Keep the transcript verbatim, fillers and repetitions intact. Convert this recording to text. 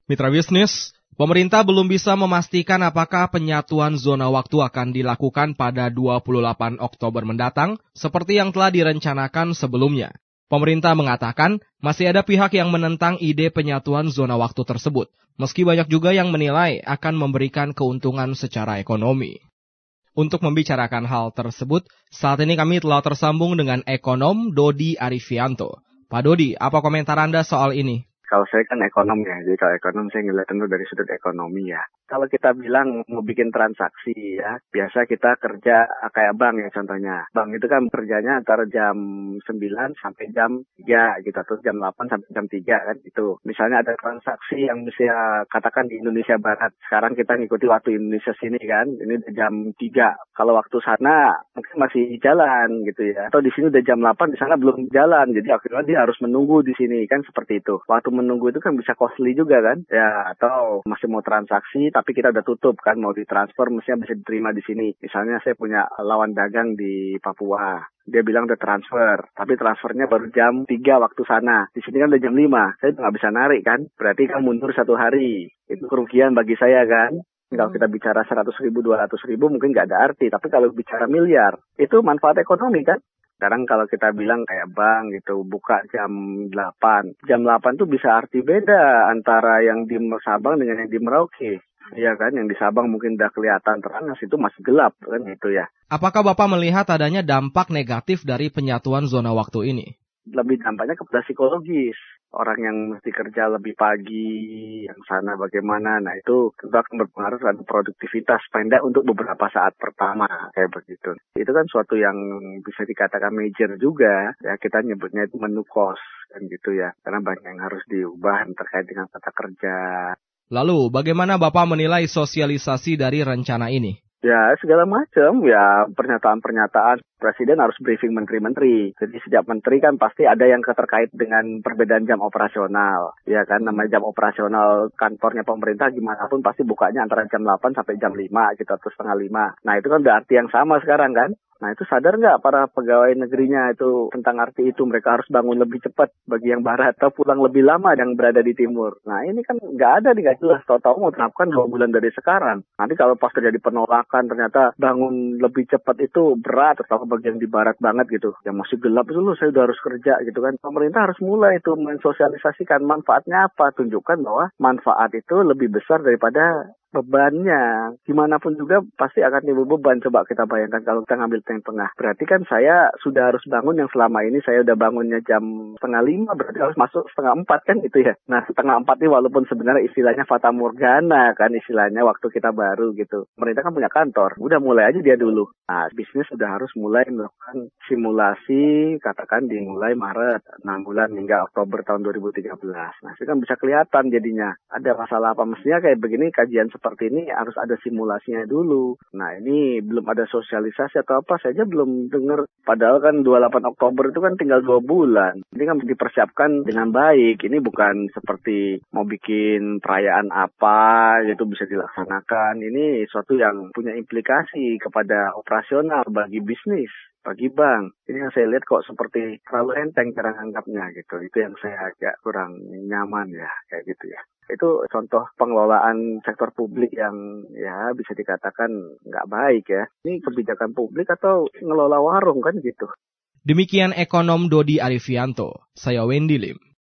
Mitra bisnis, pemerintah belum bisa memastikan apakah penyatuan zona waktu akan dilakukan pada dua puluh delapan Oktober mendatang seperti yang telah direncanakan sebelumnya. Pemerintah mengatakan masih ada pihak yang menentang ide penyatuan zona waktu tersebut, meski banyak juga yang menilai akan memberikan keuntungan secara ekonomi. Untuk membicarakan hal tersebut, saat ini kami telah tersambung dengan ekonom Dodi Arifianto. Pak Dodi, apa komentar Anda soal ini? Kalau saya kan ekonom ya, jadi kalau ekonom saya ngeliat tentu dari sudut ekonomi ya. Kalau kita bilang mau bikin transaksi ya, biasa kita kerja kayak bank ya contohnya. Bank itu kan kerjanya antara jam sembilan sampai jam tiga gitu, atau jam delapan sampai jam tiga kan itu. Misalnya ada transaksi yang bisa katakan di Indonesia Barat, sekarang kita ngikuti waktu Indonesia sini kan, ini jam tiga. Kalau waktu sana mungkin masih jalan gitu ya. Atau di sini udah jam delapan, di sana belum jalan, jadi akhirnya dia harus menunggu di sini kan seperti itu. Waktu menunggu itu kan bisa costly juga kan ya, atau masih mau transaksi tapi kita udah tutup kan, mau ditransfer mestinya bisa diterima di sini. Misalnya saya punya lawan dagang di Papua, dia bilang udah transfer tapi transfernya baru jam tiga waktu sana, di sini kan udah jam lima, saya nggak bisa narik kan, berarti kan mundur satu hari, itu kerugian bagi saya kan. Kalau kita bicara seratus ribu, dua ratus ribu mungkin nggak ada arti, tapi kalau bicara miliar itu manfaat ekonomi kan. Sekarang kalau kita bilang kayak bank gitu, buka jam delapan. Jam delapan tuh bisa arti beda antara yang di Sabang dengan yang di Merauke. Iya kan, yang di Sabang mungkin udah kelihatan terang, itu masih gelap kan gitu ya. Apakah Bapak melihat adanya dampak negatif dari penyatuan zona waktu ini? Lebih dampaknya kepada psikologis. Orang yang mesti kerja lebih pagi, yang sana bagaimana, nah itu tentu akan berpengaruh terhadap produktivitas pendek untuk beberapa saat pertama, kayak begitu. Itu kan suatu yang bisa dikatakan major juga, ya kita nyebutnya itu menu cost, kan gitu ya. Karena banyak yang harus diubah terkait dengan tata kerja. Lalu, bagaimana Bapak menilai sosialisasi dari rencana ini? Ya, segala macam. Ya, pernyataan-pernyataan. Presiden harus briefing menteri-menteri. Jadi setiap menteri kan pasti ada yang terkait dengan perbedaan jam operasional. Ya kan, namanya jam operasional kantornya pemerintah gimana pun pasti bukanya antara jam delapan sampai jam lima gitu, atau setengah lima. Nah, itu kan udah arti yang sama sekarang kan. Nah, itu sadar nggak para pegawai negerinya itu tentang arti itu? Mereka harus bangun lebih cepat bagi yang barat, atau pulang lebih lama yang berada di timur. Nah, ini kan nggak ada, nggak jelas. Tahu-tahu mau terapkan dua bulan dari sekarang. Nanti kalau pas terjadi penolakan, ternyata bangun lebih cepat itu berat, terutama bagi yang di barat banget gitu. Yang masih gelap itu loh, saya udah harus kerja gitu kan. Pemerintah harus mulai itu mensosialisasikan manfaatnya apa. Tunjukkan bahwa manfaat itu lebih besar daripada bebannya. Gimana pun juga pasti akan timbul beban. Coba kita bayangkan kalau kita ngambil tengah-tengah. Berarti kan saya sudah harus bangun yang selama ini saya udah bangunnya jam setengah lima, berarti harus masuk setengah empat kan gitu ya. Nah, setengah empat ini walaupun sebenarnya istilahnya fata morgana kan, istilahnya waktu kita baru gitu. Pemerintah kan punya kantor, udah mulai aja dia dulu. Nah, bisnis sudah harus mulai melakukan simulasi, katakan dimulai Maret, enam bulan hingga Oktober tahun dua ribu tiga belas. Nah, itu kan bisa kelihatan jadinya. Ada masalah apa, mestinya kayak begini kajian seperti ini harus ada simulasinya dulu. Nah, ini belum ada sosialisasi atau apa, saya aja belum dengar. Padahal kan dua puluh delapan Oktober itu kan tinggal dua bulan. Ini kan dipersiapkan dengan baik. Ini bukan seperti mau bikin perayaan apa, itu bisa dilaksanakan. Ini suatu yang punya implikasi kepada operasional bagi bisnis, bagi bank. Ini yang saya lihat kok seperti terlalu enteng cara anggapnya gitu. Itu yang saya agak kurang nyaman ya, kayak gitu ya. Itu contoh pengelolaan sektor publik yang ya bisa dikatakan nggak baik ya. Ini kebijakan publik atau ngelola warung kan gitu. Demikian ekonom Dodi Arifianto, saya Wendy Lim.